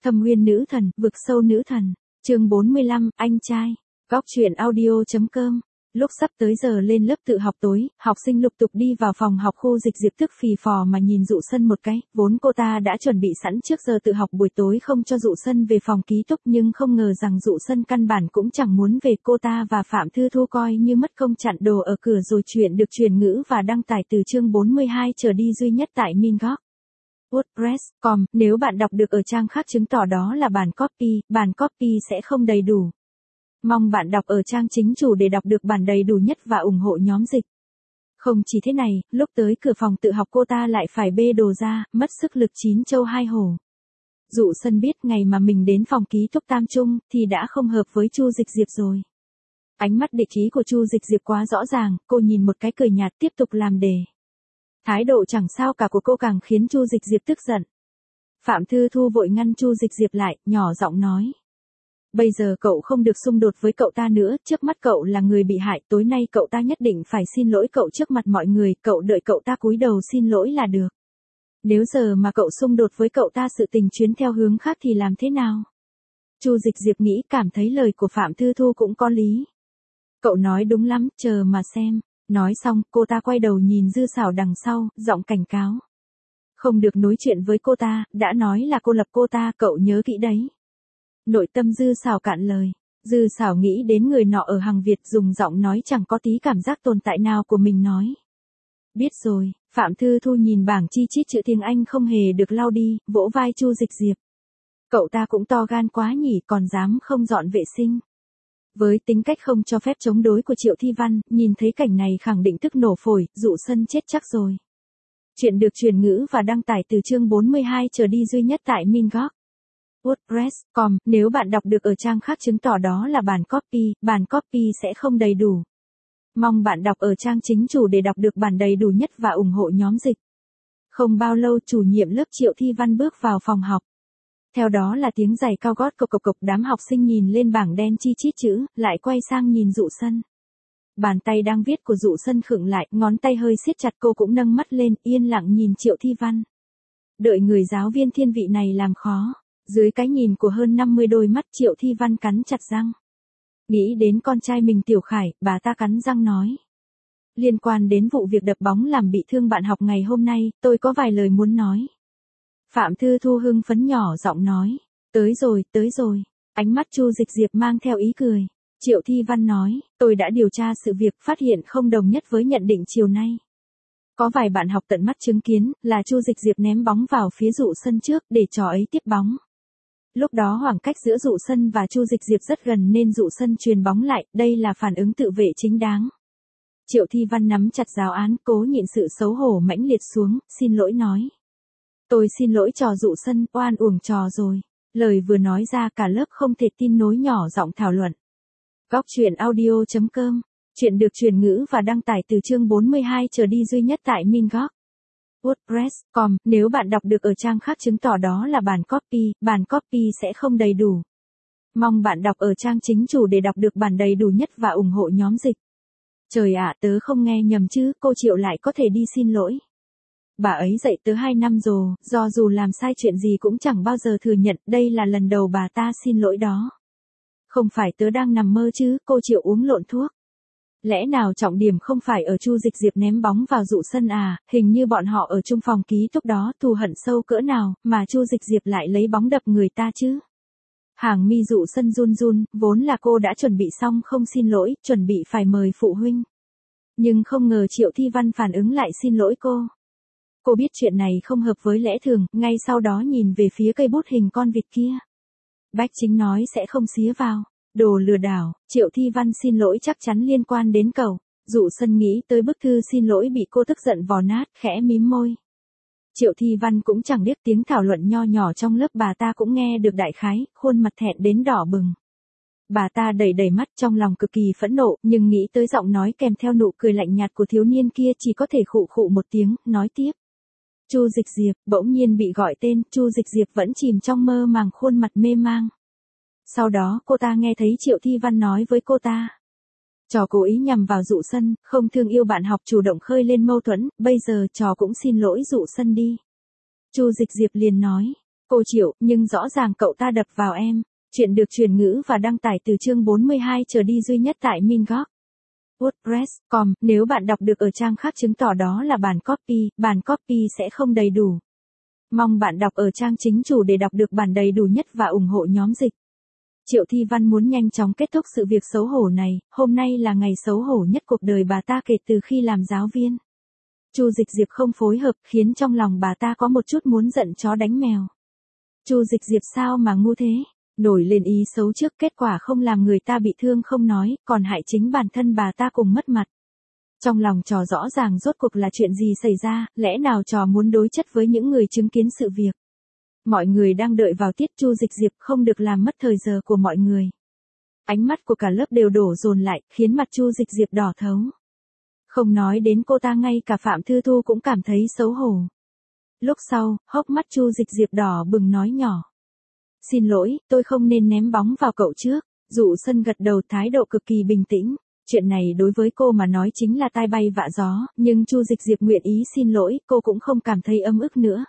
Thâm Uyên nữ thần, vực sâu nữ thần. Chương 45, anh trai. Góc truyện audio.com. Lúc sắp tới giờ lên lớp tự học tối, học sinh lục tục đi vào phòng học. Khu Dịch Diệp tức phì phò mà nhìn Dụ Sân một cái, vốn cô ta đã chuẩn bị sẵn trước giờ tự học buổi tối không cho Dụ Sân về phòng ký túc, nhưng không ngờ rằng Dụ Sân căn bản cũng chẳng muốn về. Cô ta và Phạm Thư Thu coi như mất công chặn đồ ở cửa rồi. Chuyện được truyền ngữ và đăng tải từ chương 42 trở đi duy nhất tại Mingoc. WordPress.com. Nếu bạn đọc được ở trang khác chứng tỏ đó là bản copy sẽ không đầy đủ. Mong bạn đọc ở trang chính chủ để đọc được bản đầy đủ nhất và ủng hộ nhóm dịch. Không chỉ thế này, lúc tới cửa phòng tự học cô ta lại phải bê đồ ra, mất sức lực 9 châu 2 hổ. Dụ Sân biết ngày mà mình đến phòng ký túc Tam Trung thì đã không hợp với Chu Dịch Diệp rồi. Ánh mắt địch ý của Chu Dịch Diệp quá rõ ràng, cô nhìn một cái cười nhạt tiếp tục làm đề. Thái độ chẳng sao cả của cô càng khiến Chu Dịch Diệp tức giận. Phạm Thư Thu vội ngăn Chu Dịch Diệp lại, nhỏ giọng nói. Bây giờ cậu không được xung đột với cậu ta nữa, trước mắt cậu là người bị hại, tối nay cậu ta nhất định phải xin lỗi cậu trước mặt mọi người, cậu đợi cậu ta cúi đầu xin lỗi là được. Nếu giờ mà cậu xung đột với cậu ta sự tình chuyến theo hướng khác thì làm thế nào? Chu Dịch Diệp nghĩ cảm thấy lời của Phạm Thư Thu cũng có lý. Cậu nói đúng lắm, chờ mà xem. Nói xong, cô ta quay đầu nhìn Dư Sảo đằng sau, giọng cảnh cáo. Không được nói chuyện với cô ta, đã nói là cô lập cô ta, cậu nhớ kỹ đấy. Nội tâm Dư Sảo cạn lời. Dư Sảo nghĩ đến người nọ ở hàng Việt dùng giọng nói chẳng có tí cảm giác tồn tại nào của mình nói. Biết rồi, Phạm Thư Thu nhìn bảng chi chít chữ tiếng Anh không hề được lau đi, vỗ vai Chu Dịch Diệp. Cậu ta cũng to gan quá nhỉ, còn dám không dọn vệ sinh. Với tính cách không cho phép chống đối của Triệu Thi Văn, nhìn thấy cảnh này khẳng định tức nổ phổi, Dụ Sân chết chắc rồi. Chuyện được truyền ngữ và đăng tải từ chương 42 trở đi duy nhất tại Mingoc. WordPress.com. Nếu bạn đọc được ở trang khác chứng tỏ đó là bản copy sẽ không đầy đủ. Mong bạn đọc ở trang chính chủ để đọc được bản đầy đủ nhất và ủng hộ nhóm dịch. Không bao lâu chủ nhiệm lớp Triệu Thi Văn bước vào phòng học. Theo đó là tiếng giày cao gót cộc cộc cộc, đám học sinh nhìn lên bảng đen chi chít chữ, lại quay sang nhìn Dụ Sân. Bàn tay đang viết của Dụ Sân khựng lại, ngón tay hơi siết chặt, cô cũng nâng mắt lên, yên lặng nhìn Triệu Thi Văn. Đợi người giáo viên thiên vị này làm khó. Dưới cái nhìn của hơn 50 đôi mắt, Triệu Thi Văn cắn chặt răng. Nghĩ đến con trai mình Tiểu Khải, bà ta cắn răng nói. Liên quan đến vụ việc đập bóng làm bị thương bạn học ngày hôm nay, tôi có vài lời muốn nói. Phạm Thư Thu hưng phấn nhỏ giọng nói. Tới rồi. Ánh mắt Chu Dịch Diệp mang theo ý cười. Triệu Thi Văn nói, tôi đã điều tra sự việc, phát hiện không đồng nhất với nhận định chiều nay. Có vài bạn học tận mắt chứng kiến là Chu Dịch Diệp ném bóng vào phía Dụ Sân trước để trò ấy tiếp bóng. Lúc đó khoảng cách giữa Dụ Sân và Chu Dịch Diệp rất gần nên Dụ Sân chuyền bóng lại, đây là phản ứng tự vệ chính đáng. Triệu Thi Văn nắm chặt giáo án, cố nhịn sự xấu hổ mãnh liệt xuống, xin lỗi nói. Tôi xin lỗi trò Dụ Sân, oan uổng trò rồi. Lời vừa nói ra cả lớp không thể tin, nối nhỏ giọng thảo luận. Góc truyện audio.com. Chuyện được truyền ngữ và đăng tải từ chương 42 trở đi duy nhất tại Mingoc. WordPress.com. Nếu bạn đọc được ở trang khác chứng tỏ đó là bản copy sẽ không đầy đủ. Mong bạn đọc ở trang chính chủ để đọc được bản đầy đủ nhất và ủng hộ nhóm dịch. Trời ạ, tớ không nghe nhầm chứ, cô Triệu lại có thể đi xin lỗi. Bà ấy dạy tớ 2 năm rồi, do dù làm sai chuyện gì cũng chẳng bao giờ thừa nhận, đây là lần đầu bà ta xin lỗi đó. Không phải tớ đang nằm mơ chứ, cô Triệu uống lộn thuốc. Lẽ nào trọng điểm không phải ở Chu Dịch Diệp ném bóng vào Dụ Sân à, hình như bọn họ ở chung phòng ký túc đó, thù hận sâu cỡ nào, mà Chu Dịch Diệp lại lấy bóng đập người ta chứ. Hàng mi Dụ Sân run run, vốn là cô đã chuẩn bị xong không xin lỗi, chuẩn bị phải mời phụ huynh. Nhưng không ngờ Triệu Thi Văn phản ứng lại xin lỗi cô. Cô biết chuyện này không hợp với lẽ thường, ngay sau đó nhìn về phía cây bút hình con vịt kia. Bách Chính nói sẽ không xía vào. Đồ lừa đảo, Triệu Thi Văn xin lỗi chắc chắn liên quan đến cậu. Dụ Sân nghĩ tới bức thư xin lỗi bị cô tức giận vò nát, khẽ mím môi. Triệu Thi Văn cũng chẳng biết tiếng thảo luận nho nhỏ trong lớp, bà ta cũng nghe được đại khái, khuôn mặt thẹn đến đỏ bừng. Bà ta đẩy mắt, trong lòng cực kỳ phẫn nộ, nhưng nghĩ tới giọng nói kèm theo nụ cười lạnh nhạt của thiếu niên kia chỉ có thể khụ khụ một tiếng, nói tiếp. Chu Dịch Diệp, bỗng nhiên bị gọi tên, Chu Dịch Diệp vẫn chìm trong mơ màng, khuôn mặt mê mang. Sau đó cô ta nghe thấy Triệu Thi Văn nói với cô ta. Trò cố ý nhằm vào Dụ Sân, không thương yêu bạn học, chủ động khơi lên mâu thuẫn, bây giờ trò cũng xin lỗi Dụ Sân đi. Chu Dịch Diệp liền nói. Cô Triệu, nhưng rõ ràng cậu ta đập vào em. Chuyện được truyền ngữ và đăng tải từ chương 42 trở đi duy nhất tại Mingoc. WordPress.com, nếu bạn đọc được ở trang khác chứng tỏ đó là bản copy sẽ không đầy đủ. Mong bạn đọc ở trang chính chủ để đọc được bản đầy đủ nhất và ủng hộ nhóm dịch. Triệu Thi Văn muốn nhanh chóng kết thúc sự việc xấu hổ này, hôm nay là ngày xấu hổ nhất cuộc đời bà ta kể từ khi làm giáo viên. Chu Dịch Diệp không phối hợp khiến trong lòng bà ta có một chút muốn giận chó đánh mèo. Chu Dịch Diệp sao mà ngu thế? Nổi lên ý xấu trước, kết quả không làm người ta bị thương không nói, còn hại chính bản thân bà ta cùng mất mặt. Trong lòng trò rõ ràng rốt cuộc là chuyện gì xảy ra, lẽ nào trò muốn đối chất với những người chứng kiến sự việc. Mọi người đang đợi vào tiết Chu Dịch Diệp không được làm mất thời giờ của mọi người. Ánh mắt của cả lớp đều đổ dồn lại, khiến mặt Chu Dịch Diệp đỏ thấu. Không nói đến cô ta, ngay cả Phạm Thư Thu cũng cảm thấy xấu hổ. Lúc sau, hốc mắt Chu Dịch Diệp đỏ bừng nói nhỏ. Xin lỗi, tôi không nên ném bóng vào cậu trước. Dụ Sân gật đầu, thái độ cực kỳ bình tĩnh. Chuyện này đối với cô mà nói chính là tai bay vạ gió, nhưng Chu Dịch Diệp nguyện ý xin lỗi, cô cũng không cảm thấy ấm ức nữa.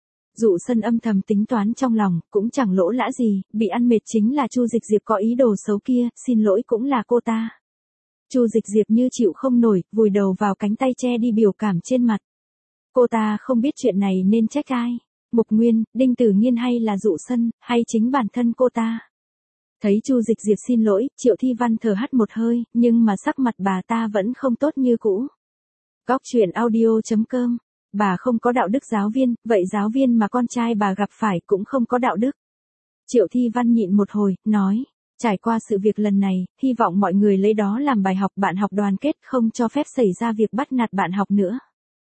Dụ Sân âm thầm tính toán trong lòng, cũng chẳng lỗ lã gì, bị ăn mệt chính là Chu Dịch Diệp có ý đồ xấu kia, xin lỗi cũng là cô ta. Chu Dịch Diệp như chịu không nổi, vùi đầu vào cánh tay che đi biểu cảm trên mặt. Cô ta không biết chuyện này nên trách ai. Mục Nguyên, Đinh Tử Nghiên hay là Dụ Sân, hay chính bản thân cô ta. Thấy Chu Dịch Diệp xin lỗi, Triệu Thi Văn thở hắt một hơi, nhưng mà sắc mặt bà ta vẫn không tốt như cũ. Góc truyện audio.com. Bà không có đạo đức giáo viên, vậy giáo viên mà con trai bà gặp phải cũng không có đạo đức. Triệu Thi Văn nhịn một hồi, nói. Trải qua sự việc lần này, hy vọng mọi người lấy đó làm bài học, bạn học đoàn kết, không cho phép xảy ra việc bắt nạt bạn học nữa.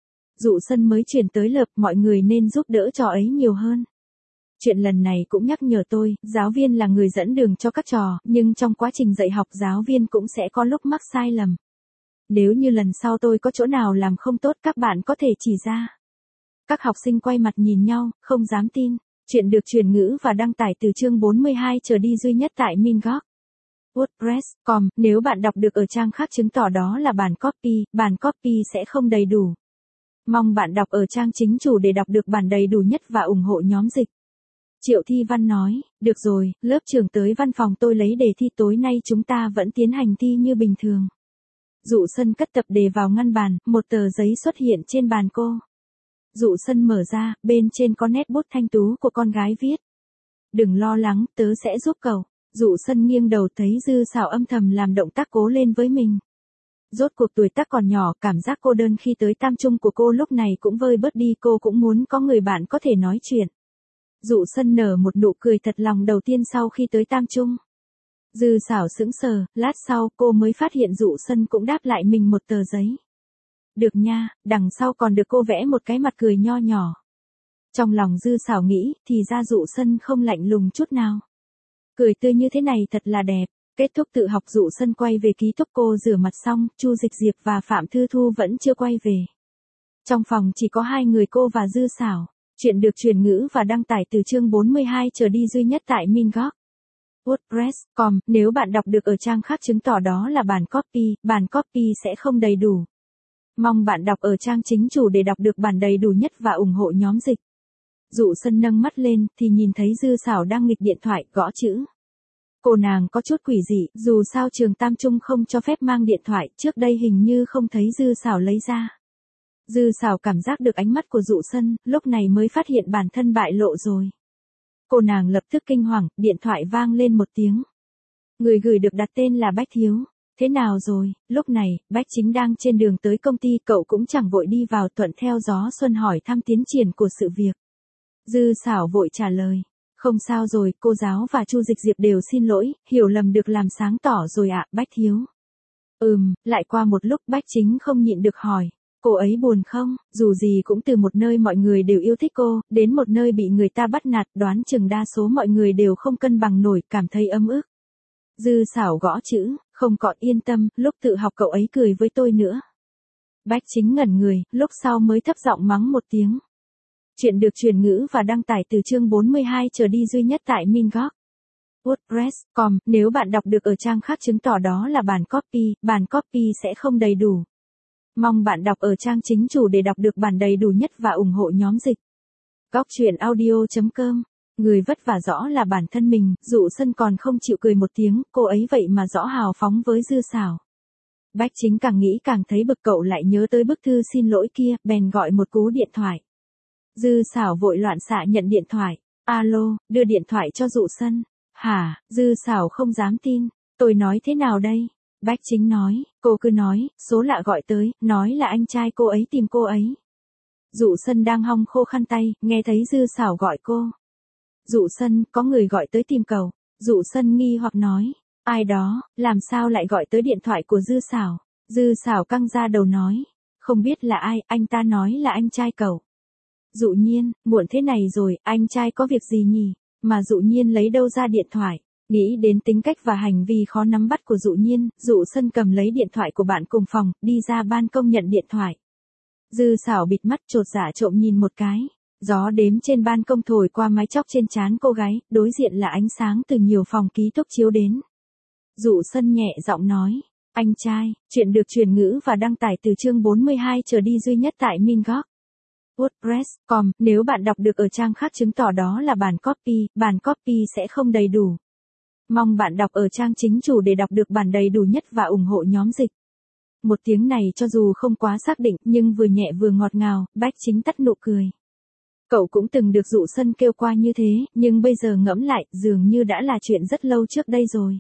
Dụ Sân mới chuyển tới lớp, mọi người nên giúp đỡ trò ấy nhiều hơn. Chuyện lần này cũng nhắc nhở tôi, giáo viên là người dẫn đường cho các trò, nhưng trong quá trình dạy học giáo viên cũng sẽ có lúc mắc sai lầm. Nếu như lần sau tôi có chỗ nào làm không tốt, các bạn có thể chỉ ra. Các học sinh quay mặt nhìn nhau, không dám tin. Chuyện được truyền ngữ và đăng tải từ chương 42 trở đi duy nhất tại Mingoc. WordPress.com, nếu bạn đọc được ở trang khác chứng tỏ đó là bản copy sẽ không đầy đủ. Mong bạn đọc ở trang chính chủ để đọc được bản đầy đủ nhất và ủng hộ nhóm dịch. Triệu Thi Văn nói, được rồi, lớp trưởng tới văn phòng tôi lấy đề thi, tối nay chúng ta vẫn tiến hành thi như bình thường. Dụ Sân cất tập đề vào ngăn bàn, một tờ giấy xuất hiện trên bàn cô. Dụ Sân mở ra, bên trên có nét bút thanh tú của con gái viết. Đừng lo lắng, tớ sẽ giúp cậu. Dụ Sân nghiêng đầu thấy Dư Sảo âm thầm làm động tác cố lên với mình. Rốt cuộc tuổi tác còn nhỏ, cảm giác cô đơn khi tới tam trung của cô lúc này cũng vơi bớt đi, cô cũng muốn có người bạn có thể nói chuyện. Dụ Sân nở một nụ cười thật lòng đầu tiên sau khi tới tam trung. Dư Sảo sững sờ, lát sau cô mới phát hiện Dụ Sân cũng đáp lại mình một tờ giấy. Được nha, đằng sau còn được cô vẽ một cái mặt cười nho nhỏ. Trong lòng Dư Sảo nghĩ, thì ra Dụ Sân không lạnh lùng chút nào. Cười tươi như thế này thật là đẹp. Kết thúc tự học, Dụ Sân quay về ký túc, cô rửa mặt xong, Chu Dịch Diệp và Phạm Thư Thu vẫn chưa quay về. Trong phòng chỉ có hai người cô và Dư Sảo. Chuyện được truyền ngữ và đăng tải từ chương 42 trở đi duy nhất tại Mingoc. WordPress.com, nếu bạn đọc được ở trang khác chứng tỏ đó là bản copy sẽ không đầy đủ. Mong bạn đọc ở trang chính chủ để đọc được bản đầy đủ nhất và ủng hộ nhóm dịch. Dụ Sân nâng mắt lên thì nhìn thấy Dư Sảo đang nghịch điện thoại, gõ chữ. Cô nàng có chút quỷ dị, dù sao trường tam trung không cho phép mang điện thoại, trước đây hình như không thấy Dư Sảo lấy ra. Dư Sảo cảm giác được ánh mắt của Dụ Sân, lúc này mới phát hiện bản thân bại lộ rồi. Cô nàng lập tức kinh hoàng, điện thoại vang lên một tiếng. Người gửi được đặt tên là Bách Thiếu. Thế nào rồi? Lúc này, Bách Chính đang trên đường tới công ty, cậu cũng chẳng vội đi vào, thuận theo gió xuân hỏi thăm tiến triển của sự việc. Dư Sảo vội trả lời. Không sao rồi, cô giáo và Chu Dịch Diệp đều xin lỗi, hiểu lầm được làm sáng tỏ rồi ạ, Bách Thiếu. Lại qua một lúc Bách Chính không nhịn được hỏi. Cô ấy buồn không? Dù gì cũng từ một nơi mọi người đều yêu thích cô, đến một nơi bị người ta bắt nạt, đoán chừng đa số mọi người đều không cân bằng nổi, cảm thấy ấm ức. Dư Sảo gõ chữ, không có, yên tâm, lúc tự học cậu ấy cười với tôi nữa. Bách Chính ngẩn người, lúc sau mới thấp giọng mắng một tiếng. Chuyện được truyền ngữ và đăng tải từ chương 42 trở đi duy nhất tại Mingoc. WordPress.com, nếu bạn đọc được ở trang khác chứng tỏ đó là bản copy sẽ không đầy đủ. Mong bạn đọc ở trang chính chủ để đọc được bản đầy đủ nhất và ủng hộ nhóm dịch. Góc truyện audio.com Người vất vả rõ là bản thân mình, Dụ Sân còn không chịu cười một tiếng, cô ấy vậy mà rõ hào phóng với Dư Sảo. Bách Chính càng nghĩ càng thấy bực, cậu lại nhớ tới bức thư xin lỗi kia, bèn gọi một cú điện thoại. Dư Sảo vội loạn xạ nhận điện thoại. Alo, đưa điện thoại cho Dụ Sân. Hả? Dư Sảo không dám tin. Tôi nói thế nào đây? Bách Chính nói, cô cứ nói, số lạ gọi tới, nói là anh trai cô ấy tìm cô ấy. Dụ Sân đang hong khô khăn tay, nghe thấy Dư Sảo gọi cô. Dụ Sân, có người gọi tới tìm cậu. Dụ Sân nghi hoặc nói, ai đó, làm sao lại gọi tới điện thoại của Dư Sảo? Dư Sảo căng ra đầu nói, không biết là ai, anh ta nói là anh trai cậu. Dụ Nhiên, muộn thế này rồi, anh trai có việc gì nhỉ? Mà Dụ Nhiên lấy đâu ra điện thoại? Nghĩ đến tính cách và hành vi khó nắm bắt của Dụ Nhiên, Dụ Sân cầm lấy điện thoại của bạn cùng phòng, đi ra ban công nhận điện thoại. Dư Sảo bịt mắt chột dạ trộm nhìn một cái. Gió đếm trên ban công thổi qua mái tóc trên trán cô gái, đối diện là ánh sáng từ nhiều phòng ký túc chiếu đến. Dụ Sân nhẹ giọng nói, anh trai, chuyện được truyền ngữ và đăng tải từ chương 42 trở đi duy nhất tại Mingok. WordPress.com, nếu bạn đọc được ở trang khác chứng tỏ đó là bản copy sẽ không đầy đủ. Mong bạn đọc ở trang chính chủ để đọc được bản đầy đủ nhất và ủng hộ nhóm dịch. Một tiếng này cho dù không quá xác định nhưng vừa nhẹ vừa ngọt ngào, Bách Chính tắt nụ cười. Cậu cũng từng được Dụ Sân kêu qua như thế, nhưng bây giờ ngẫm lại, dường như đã là chuyện rất lâu trước đây rồi.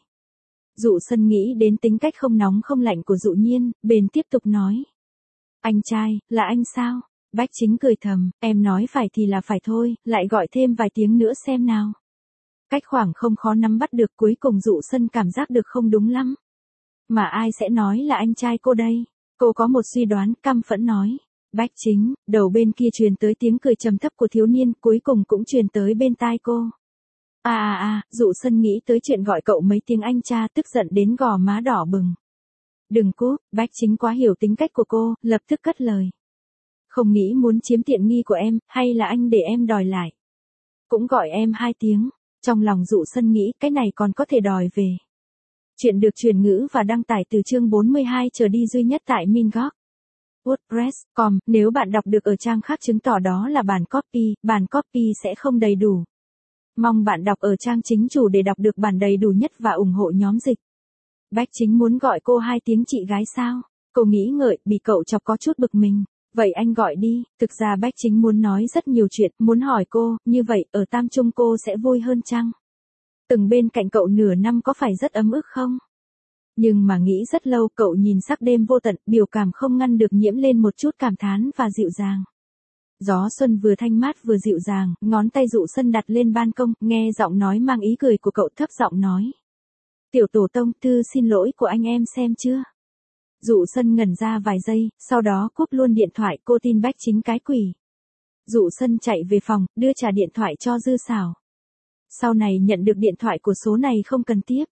Dụ Sân nghĩ đến tính cách không nóng không lạnh của Dụ Nhiên, bèn tiếp tục nói. Anh trai, là anh sao? Bách Chính cười thầm, em nói phải thì là phải thôi, lại gọi thêm vài tiếng nữa xem nào. Cách khoảng không khó nắm bắt được, cuối cùng Dụ Sân cảm giác được không đúng lắm. Mà ai sẽ nói là anh trai cô đây? Cô có một suy đoán, căm phẫn nói. Bách Chính, đầu bên kia truyền tới tiếng cười trầm thấp của thiếu niên, cuối cùng cũng truyền tới bên tai cô. Dụ Sân nghĩ tới chuyện gọi cậu mấy tiếng anh cha, tức giận đến gò má đỏ bừng. Đừng cúp, Bách Chính quá hiểu tính cách của cô, lập tức cất lời. Không nghĩ muốn chiếm tiện nghi của em, hay là anh để em đòi lại? Cũng gọi em 2 tiếng, trong lòng Dụ Sân nghĩ cái này còn có thể đòi về. Chuyện được truyền ngữ và đăng tải từ chương 42 trở đi duy nhất tại Mingok. WordPress.com, nếu bạn đọc được ở trang khác chứng tỏ đó là bản copy sẽ không đầy đủ. Mong bạn đọc ở trang chính chủ để đọc được bản đầy đủ nhất và ủng hộ nhóm dịch. Bách Chính muốn gọi cô 2 tiếng chị gái sao? Cô nghĩ ngợi, bị cậu chọc có chút bực mình. Vậy anh gọi đi, thực ra Bách Chính muốn nói rất nhiều chuyện, muốn hỏi cô, như vậy, ở Tam Trung cô sẽ vui hơn chăng? Từng bên cạnh cậu nửa năm có phải rất ấm ức không? Nhưng mà nghĩ rất lâu, cậu nhìn sắc đêm vô tận, biểu cảm không ngăn được nhiễm lên một chút cảm thán và dịu dàng. Gió xuân vừa thanh mát vừa dịu dàng, ngón tay Dụ Sân đặt lên ban công, nghe giọng nói mang ý cười của cậu, thấp giọng nói. Tiểu tổ tông, thư xin lỗi của anh em xem chưa? Dụ Sân ngẩn ra vài giây, sau đó cúp luôn điện thoại, cô tin Bách Chính cái quỷ. Dụ Sân chạy về phòng, đưa trả điện thoại cho Dư Sảo. Sau này nhận được điện thoại của số này không cần tiếp.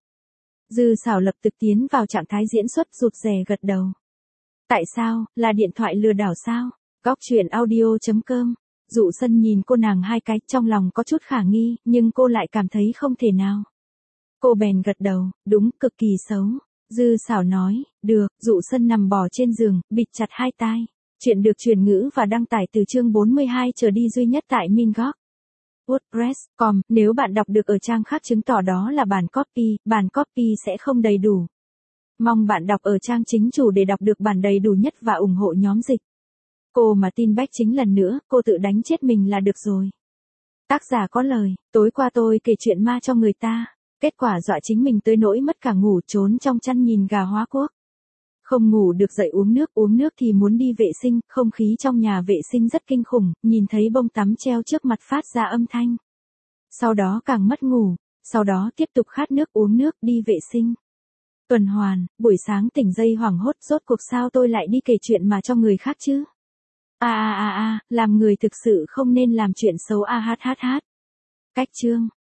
Dư Sảo lập tức tiến vào trạng thái diễn xuất, rụt rè gật đầu. Tại sao, là điện thoại lừa đảo sao? Góc truyện audio.com. Dụ Sân nhìn cô nàng 2 cái, trong lòng có chút khả nghi, nhưng cô lại cảm thấy không thể nào. Cô bèn gật đầu, đúng, cực kỳ xấu. Dư Sảo nói, được. Dụ Sân nằm bò trên giường, bịt chặt 2 tai. Chuyện được truyền ngữ và đăng tải từ chương 42 trở đi duy nhất tại Mingok. WordPress.com, nếu bạn đọc được ở trang khác chứng tỏ đó là bản copy sẽ không đầy đủ. Mong bạn đọc ở trang chính chủ để đọc được bản đầy đủ nhất và ủng hộ nhóm dịch. Cô mà tin Bách Chính lần nữa, cô tự đánh chết mình là được rồi. Tác giả có lời, tối qua tôi kể chuyện ma cho người ta, kết quả dọa chính mình tới nỗi mất cả ngủ, trốn trong chăn nhìn gà hóa quốc. Không ngủ được, dậy uống nước thì muốn đi vệ sinh, không khí trong nhà vệ sinh rất kinh khủng, nhìn thấy bông tắm treo trước mặt phát ra âm thanh. Sau đó càng mất ngủ, sau đó tiếp tục khát nước, uống nước, đi vệ sinh. Tuần hoàn, buổi sáng tỉnh dậy hoảng hốt, rốt cuộc sao tôi lại đi kể chuyện mà cho người khác chứ? Làm người thực sự không nên làm chuyện xấu Cách chương